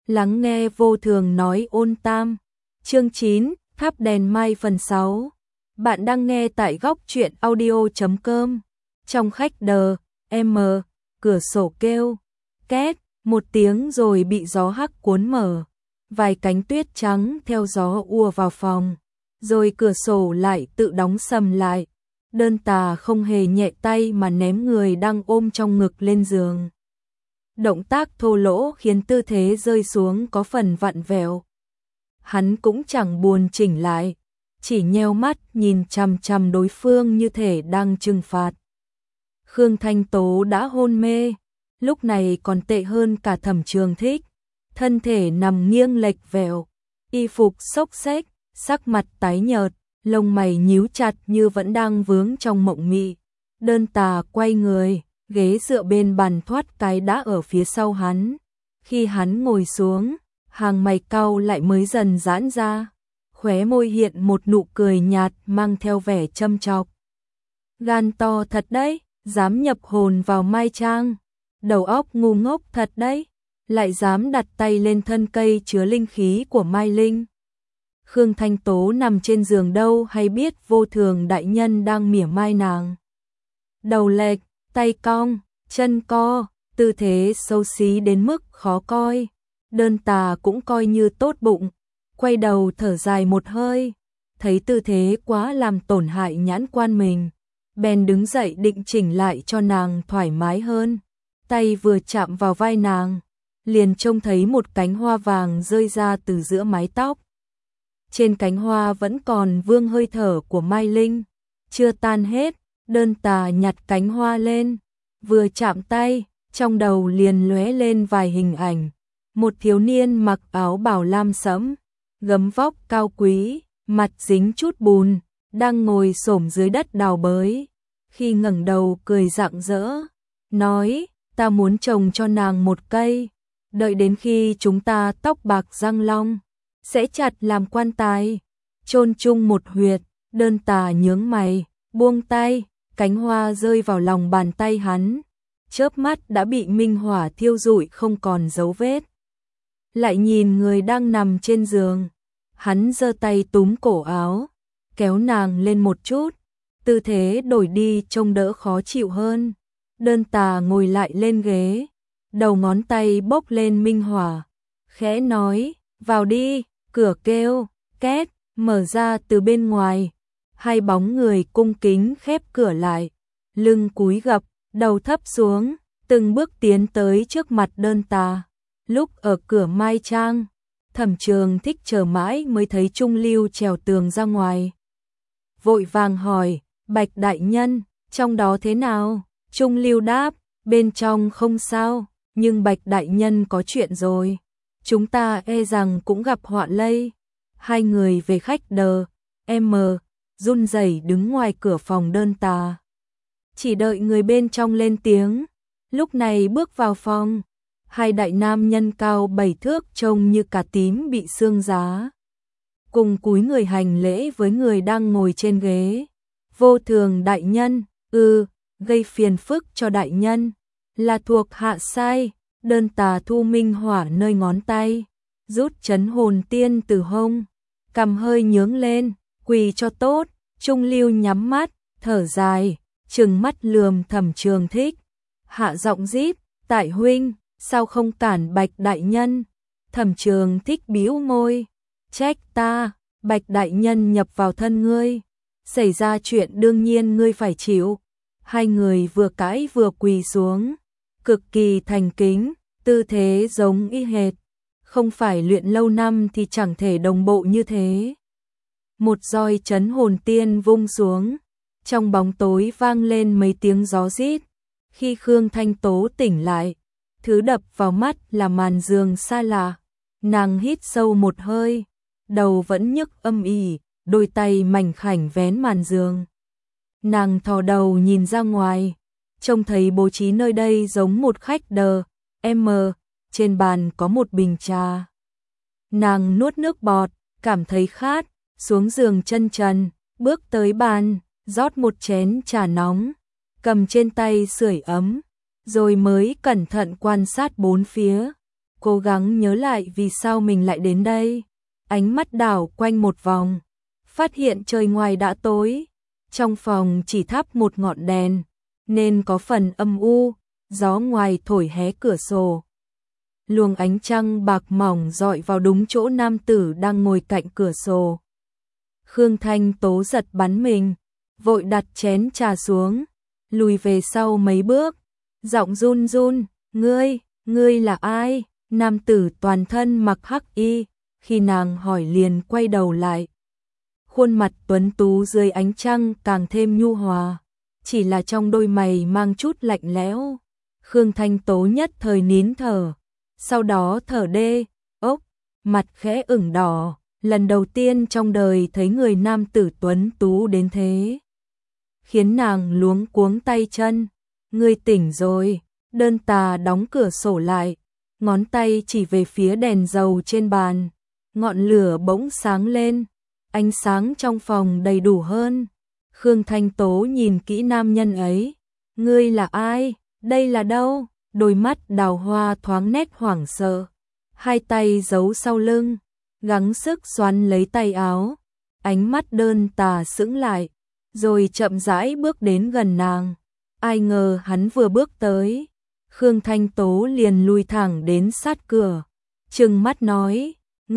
Lắng nghe vô thường nói ôn tam. Chương 9, thắp đèn mai phần 6. Bạn đang nghe tại góc truyện audio.com. Trong khách đờ, cửa sổ kêu, két, một tiếng rồi bị gió hắc cuốn mở. Vài cánh tuyết trắng theo gió ùa vào phòng, rồi cửa sổ lại tự đóng sầm lại. Đơn Tà không hề nhẹ tay mà ném người đang ôm trong ngực lên giường. Động tác thô lỗ khiến tư thế rơi xuống có phần vặn vẹo. Hắn cũng chẳng buồn chỉnh lại, chỉ nheo mắt nhìn chằm chằm đối phương như thể đang trừng phạt. Khương Thanh Tố đã hôn mê, lúc này còn tệ hơn cả Thẩm Trường Thích. Thân thể nằm nghiêng lệch vẹo, y phục xốc xếch, sắc mặt tái nhợt, lông mày nhíu chặt như vẫn đang vướng trong mộng mị. Đơn Tà quay người, ghế dựa bên bàn thoát cái đã ở phía sau hắn. Khi hắn ngồi xuống, hàng mày cau lại mới dần giãn ra, khóe môi hiện một nụ cười nhạt mang theo vẻ châm chọc. Gan to thật đấy, dám nhập hồn vào Mai Trang, đầu óc ngu ngốc thật đấy, lại dám đặt tay lên thân cây chứa linh khí của Mai Linh. Khương Thanh Tố nằm trên giường đâu hay biết vô thường đại nhân đang mỉa mai nàng. Đầu lệch, tay cong, chân co, tư thế xấu xí đến mức khó coi. Đơn Tà cũng coi như tốt bụng, quay đầu thở dài một hơi, thấy tư thế quá làm tổn hại nhãn quan mình, bèn đứng dậy định chỉnh lại cho nàng thoải mái hơn. Tay vừa chạm vào vai nàng, liền trông thấy một cánh hoa vàng rơi ra từ giữa mái tóc. Trên cánh hoa vẫn còn vương hơi thở của Mai Linh, chưa tan hết. Đơn Tà nhặt cánh hoa lên, vừa chạm tay, trong đầu liền lóe lên vài hình ảnh. Một thiếu niên mặc áo bào lam sẫm, gấm vóc cao quý, mặt dính chút bùn, đang ngồi xổm dưới đất đào bới. Khi ngẩng đầu cười rạng rỡ, nói, ta muốn trồng cho nàng một cây, đợi đến khi chúng ta tóc bạc răng long, sẽ chặt làm quan tài, chôn chung một huyệt. Đơn Tà nhướng mày, buông tay, cánh hoa rơi vào lòng bàn tay hắn, chớp mắt đã bị minh hỏa thiêu rụi không còn dấu vết. Lại nhìn người đang nằm trên giường, hắn giơ tay túm cổ áo, kéo nàng lên một chút, tư thế đổi đi trông đỡ khó chịu hơn. Đơn Tà ngồi lại lên ghế, đầu ngón tay bốc lên minh hỏa, khẽ nói, vào đi. Cửa kêu, két, mở ra từ bên ngoài. Hai bóng người cung kính khép cửa lại, lưng cúi gập, đầu thấp xuống, từng bước tiến tới trước mặt Đơn Tà. Lúc ở cửa Mai Trang, Thẩm Trường Thích chờ mãi mới thấy Trung Lưu trèo tường ra ngoài. Vội vàng hỏi, Bạch đại nhân, trong đó thế nào? Trung Lưu đáp, bên trong không sao, nhưng Bạch đại nhân có chuyện rồi. Chúng ta e rằng cũng gặp họa lây. Hai người về khách đờ, run rẩy đứng ngoài cửa phòng Đơn Tà. Chỉ đợi người bên trong lên tiếng. Lúc này bước vào phòng, hai đại nam nhân cao 7 thước trông như cà tím bị xương giá, cùng cúi người hành lễ với người đang ngồi trên ghế. Vô thường đại nhân, gây phiền phức cho đại nhân, là thuộc hạ sai. Đơn Tà thu minh hỏa nơi ngón tay, rút chấn hồn tiên từ hông, cằm hơi nhướng lên, quỳ cho tốt. Trung Lưu nhắm mắt, thở dài, trừng mắt lườm Thẩm Trường Thích, hạ giọng rít, tại huynh, sao không cản Bạch đại nhân? Thẩm Trường Thích bĩu môi, trách ta, Bạch đại nhân nhập vào thân ngươi, xảy ra chuyện đương nhiên ngươi phải chịu. Hai người vừa cãi vừa quỳ xuống, cực kỳ thành kính, tư thế giống y hệt, không phải luyện lâu năm thì chẳng thể đồng bộ như thế. Một roi chấn hồn tiên vung xuống, trong bóng tối vang lên mấy tiếng gió rít. Khi Khương Thanh Tố tỉnh lại, thứ đập vào mắt là màn giường xa lạ. Nàng hít sâu một hơi, đầu vẫn nhức âm ỉ, đôi tay mảnh khảnh vén màn giường. Nàng thò đầu nhìn ra ngoài, trông thấy bố trí nơi đây giống một khách đờ, trên bàn có một bình trà. Nàng nuốt nước bọt, cảm thấy khát, xuống giường chân trần, bước tới bàn, rót một chén trà nóng, cầm trên tay sưởi ấm, rồi mới cẩn thận quan sát bốn phía. cố gắng nhớ lại vì sao mình lại đến đây. Ánh mắt đảo quanh một vòng, phát hiện trời ngoài đã tối, trong phòng chỉ thắp một ngọn đèn, nên có phần âm u, gió ngoài thổi hé cửa sổ. Luồng ánh trăng bạc mỏng dọi vào đúng chỗ nam tử đang ngồi cạnh cửa sổ. Khương Thanh Tố giật bắn mình, vội đặt chén trà xuống, lùi về sau mấy bước, giọng run run, ngươi là ai? Nam tử toàn thân mặc hắc y, khi nàng hỏi liền quay đầu lại. Khuôn mặt tuấn tú dưới ánh trăng càng thêm nhu hòa, chỉ là trong đôi mày mang chút lạnh lẽo. Khương Thanh Tố nhất thời nín thở, sau đó thở đê, ốc, mặt khẽ ửng đỏ, lần đầu tiên trong đời thấy người nam tử tuấn tú đến thế. Khiến nàng luống cuống tay chân, ngươi tỉnh rồi. Đơn Tà đóng cửa sổ lại, ngón tay chỉ về phía đèn dầu trên bàn, ngọn lửa bỗng sáng lên, ánh sáng trong phòng đầy đủ hơn. Khương Thanh Tố nhìn kỹ nam nhân ấy, ngươi là ai, đây là đâu? Đôi mắt đào hoa thoáng nét hoảng sợ, hai tay giấu sau lưng, gắng sức xoắn lấy tay áo. Ánh mắt Đơn Tà sững lại, rồi chậm rãi bước đến gần nàng. Ai ngờ hắn vừa bước tới, Khương Thanh Tố liền lùi thẳng đến sát cửa, trừng mắt nói,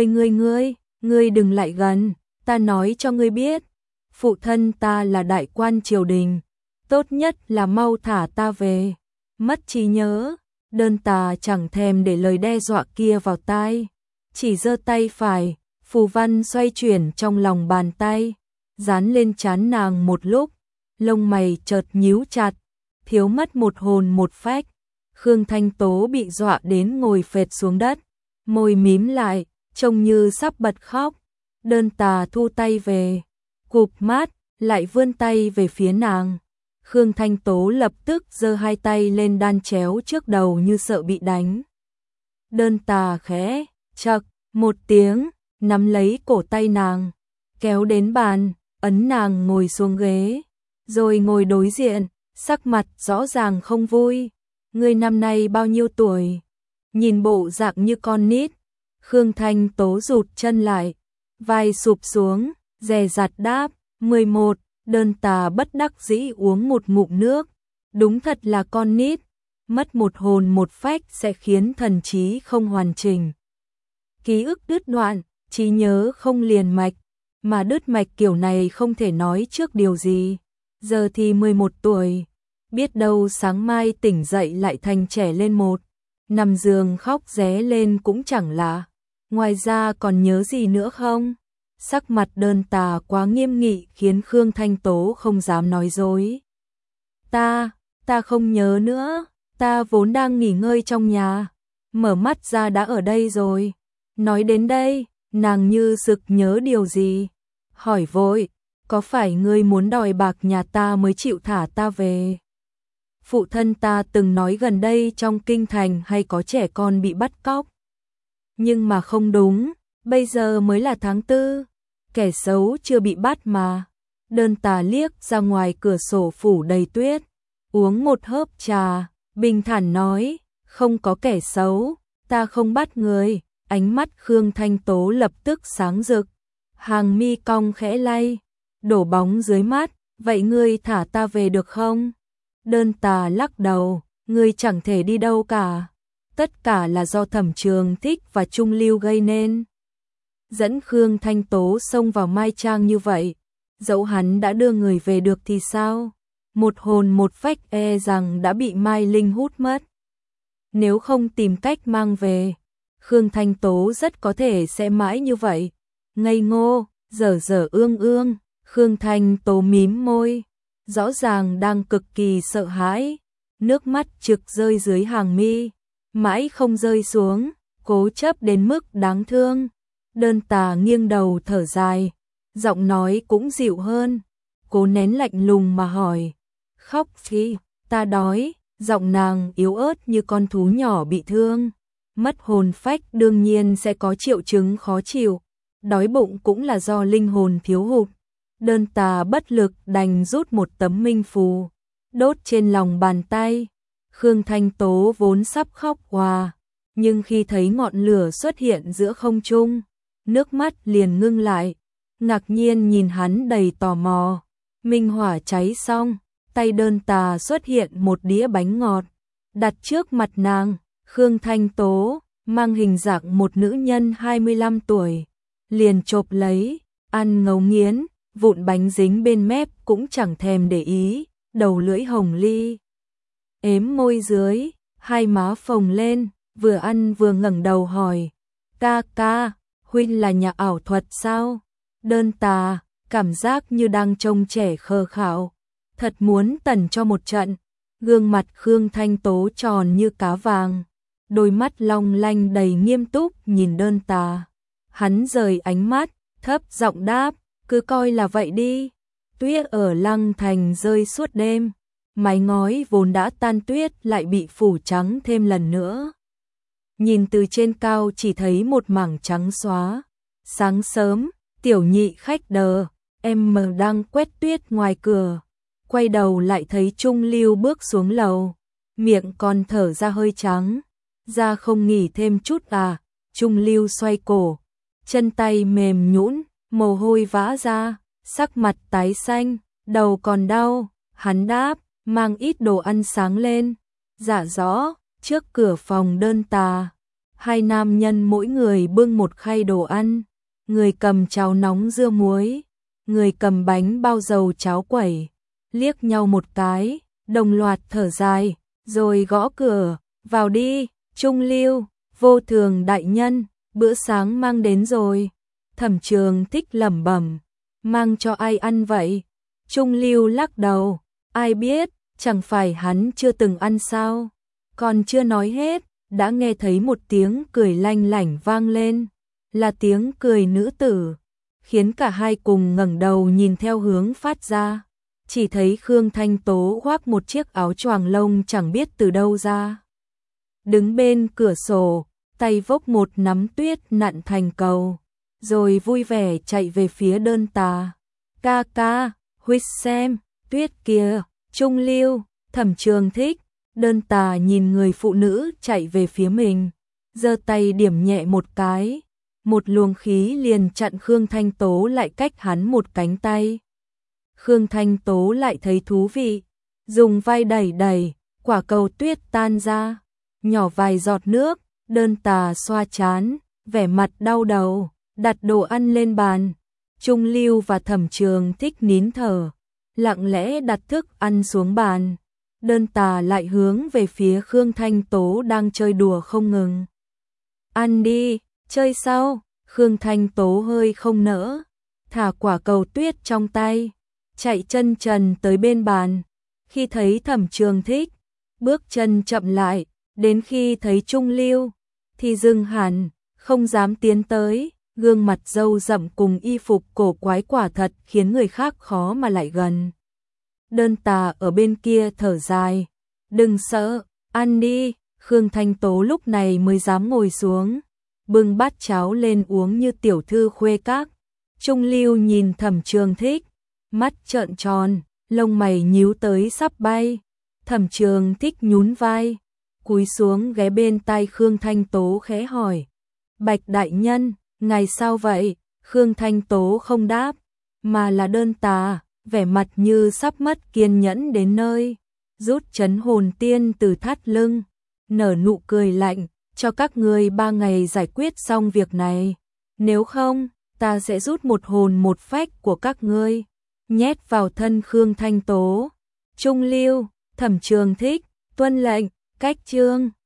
ngươi đừng lại gần, ta nói cho ngươi biết, phụ thân ta là đại quan triều đình, tốt nhất là mau thả ta về. Mất trí nhớ, Đơn Tà chẳng thèm để lời đe dọa kia vào tai, chỉ giơ tay phải, phù văn xoay chuyển trong lòng bàn tay, dán lên trán nàng một lúc, lông mày chợt nhíu chặt, thiếu mất một hồn một phách. Khương Thanh Tố bị dọa đến ngồi phệt xuống đất, môi mím lại, trông như sắp bật khóc. Đơn Tà thu tay về, cụp mắt, lại vươn tay về phía nàng. Khương Thanh Tố lập tức giơ hai tay lên đan chéo trước đầu như sợ bị đánh. Đơn Tà khẽ, chậc, một tiếng, nắm lấy cổ tay nàng, kéo đến bàn, ấn nàng ngồi xuống ghế, rồi ngồi đối diện, sắc mặt rõ ràng không vui. Ngươi năm nay bao nhiêu tuổi? Nhìn bộ dạng như con nít. Khương Thanh Tố rụt chân lại, vai sụp xuống, dè dặt đáp, 11. Đơn Tà bất đắc dĩ uống một ngụm nước. Đúng thật là con nít, mất một hồn một phách sẽ khiến thần trí không hoàn chỉnh. Ký ức đứt đoạn, trí nhớ không liền mạch, mà đứt mạch kiểu này không thể nói trước điều gì. Giờ thì 11 tuổi, biết đâu sáng mai tỉnh dậy lại thành trẻ lên một, nằm giường khóc ré lên cũng chẳng lạ. Ngoài ra còn nhớ gì nữa không? Sắc mặt Đơn Tà quá nghiêm nghị khiến Khương Thanh Tố không dám nói dối. Ta không nhớ nữa, ta vốn đang nghỉ ngơi trong nhà, mở mắt ra đã ở đây rồi. Nói đến đây, nàng như sực nhớ điều gì, hỏi vội, có phải ngươi muốn đòi bạc nhà ta mới chịu thả ta về? Phụ thân ta từng nói gần đây trong kinh thành hay có trẻ con bị bắt cóc. Nhưng mà không đúng, bây giờ mới là tháng 4, kẻ xấu chưa bị bắt mà. Đơn Tà liếc ra ngoài cửa sổ phủ đầy tuyết, uống một hớp trà, bình thản nói, không có kẻ xấu, ta không bắt người. Ánh mắt Khương Thanh Tố lập tức sáng rực, hàng mi cong khẽ lay, đổ bóng dưới mắt, vậy ngươi thả ta về được không? Đơn Tà lắc đầu, ngươi chẳng thể đi đâu cả, tất cả là do Thẩm Trường Thích và Trung Lưu gây nên. Dẫn Khương Thanh Tố xông vào Mai Trang như vậy, dẫu hắn đã đưa người về được thì sao? Một hồn một phách e rằng đã bị Mai Linh hút mất. Nếu không tìm cách mang về, Khương Thanh Tố rất có thể sẽ mãi như vậy, ngây ngô, dở dở ương ương. Khương Thanh Tố mím môi, rõ ràng đang cực kỳ sợ hãi, nước mắt trực rơi dưới hàng mi, mãi không rơi xuống, cố chấp đến mức đáng thương. Đơn Tà nghiêng đầu thở dài, giọng nói cũng dịu hơn, cố nén lạnh lùng mà hỏi, khóc gì? Ta đói. Giọng nàng yếu ớt như con thú nhỏ bị thương. Mất hồn phách đương nhiên sẽ có triệu chứng khó chịu, đói bụng cũng là do linh hồn thiếu hụt. Đơn Tà bất lực đành rút một tấm minh phù, đốt trên lòng bàn tay. Khương Thanh Tố vốn sắp khóc òa, nhưng khi thấy ngọn lửa xuất hiện giữa không trung, nước mắt liền ngưng lại, ngạc nhiên nhìn hắn đầy tò mò. Minh hỏa cháy xong, tay Đơn Tà xuất hiện một đĩa bánh ngọt, đặt trước mặt nàng. Khương Thanh Tố mang hình dạng một nữ nhân 25 tuổi, liền chộp lấy, ăn ngấu nghiến, vụn bánh dính bên mép cũng chẳng thèm để ý, đầu lưỡi hồng ly ếm môi dưới, hai má phồng lên, vừa ăn vừa ngẩng đầu hỏi: "Ca ca, huynh là nhà ảo thuật sao?" Đơn Tà cảm giác như đang trông trẻ khờ khạo, thật muốn tẩn cho một trận. Gương mặt Khương Thanh Tố tròn như cá vàng, đôi mắt long lanh đầy nghiêm túc nhìn Đơn Tà. Hắn rời ánh mắt, thấp giọng đáp: "Cứ coi là vậy đi." Tuyết ở Lăng Thành rơi suốt đêm, mái ngói vốn đã tan tuyết lại bị phủ trắng thêm lần nữa. Nhìn từ trên cao chỉ thấy một mảng trắng xóa. Sáng sớm, tiểu nhị khách đờ, em mờ đang quét tuyết ngoài cửa. Quay đầu lại thấy Trung Lưu bước xuống lầu, miệng còn thở ra hơi trắng. "Ra không nghỉ thêm chút à?" Trung Lưu xoay cổ, chân tay mềm nhũn, mồ hôi vã ra, sắc mặt tái xanh, đầu còn đau. Hắn đáp: "Mang ít đồ ăn sáng lên." Dạ rõ. Trước cửa phòng Đơn Tà, hai nam nhân mỗi người bưng một khay đồ ăn, người cầm cháo nóng dưa muối, người cầm bánh bao dầu cháo quẩy. Liếc nhau một cái, đồng loạt thở dài, rồi gõ cửa: "Vào đi." "Trung Lưu, Vô Thường đại nhân, bữa sáng mang đến rồi." Thẩm Trường Thích lẩm bẩm: "Mang cho ai ăn vậy?" Trung Lưu lắc đầu: "Ai biết, chẳng phải hắn chưa từng ăn sao?" Còn chưa nói hết, đã nghe thấy một tiếng cười lanh lảnh vang lên, là tiếng cười nữ tử, khiến cả hai cùng ngẩng đầu nhìn theo hướng phát ra. Chỉ thấy Khương Thanh Tố khoác một chiếc áo choàng lông chẳng biết từ đâu ra, đứng bên cửa sổ, tay vốc một nắm tuyết nặn thành cầu, rồi vui vẻ chạy về phía Đơn Tà. "Ca ca, huynh xem, tuyết kìa." Trung Lưu, Thẩm Trường Thích, Đơn Tà nhìn người phụ nữ chạy về phía mình, giơ tay điểm nhẹ một cái, một luồng khí liền chặn Khương Thanh Tố lại cách hắn một cánh tay. Khương Thanh Tố lại thấy thú vị, dùng vai đẩy đẩy, quả cầu tuyết tan ra, nhỏ vài giọt nước. Đơn Tà xoa trán, vẻ mặt đau đầu, đặt đồ ăn lên bàn. Trung Lưu và Thẩm Trường Thích nín thở, lặng lẽ đặt thức ăn xuống bàn. Đơn Tà lại hướng về phía Khương Thanh Tố đang chơi đùa không ngừng. "Ăn đi, chơi sau." Khương Thanh Tố hơi không nỡ, thả quả cầu tuyết trong tay, chạy chân trần tới bên bàn. Khi thấy Thẩm Trường Thích, bước chân chậm lại, đến khi thấy Trung Lưu thì dừng hẳn, không dám tiến tới. Gương mặt râu rậm cùng y phục cổ quái quả thật khiến người khác khó mà lại gần. Đơn Tà ở bên kia thở dài: "Đừng sợ, ăn đi." Khương Thanh Tố lúc này mới dám ngồi xuống, bưng bát cháo lên uống như tiểu thư khuê các. Trung Lưu nhìn Thẩm Trường Thích, mắt trợn tròn, lông mày nhíu tới sắp bay. Thẩm Trường Thích nhún vai, cúi xuống ghé bên tai Khương Thanh Tố khẽ hỏi: "Bạch đại nhân, ngài sao vậy?" Khương Thanh Tố không đáp, mà là Đơn Tà, vẻ mặt như sắp mất kiên nhẫn đến nơi, rút trấn hồn tiên từ thắt lưng, nở nụ cười lạnh: "Cho các ngươi 3 ngày giải quyết xong việc này, nếu không, ta sẽ rút một hồn một phách của các ngươi, nhét vào thân." Khương Thanh Tố, Trung Lưu, Thẩm Trường Thích, tuân lệnh. Cách chương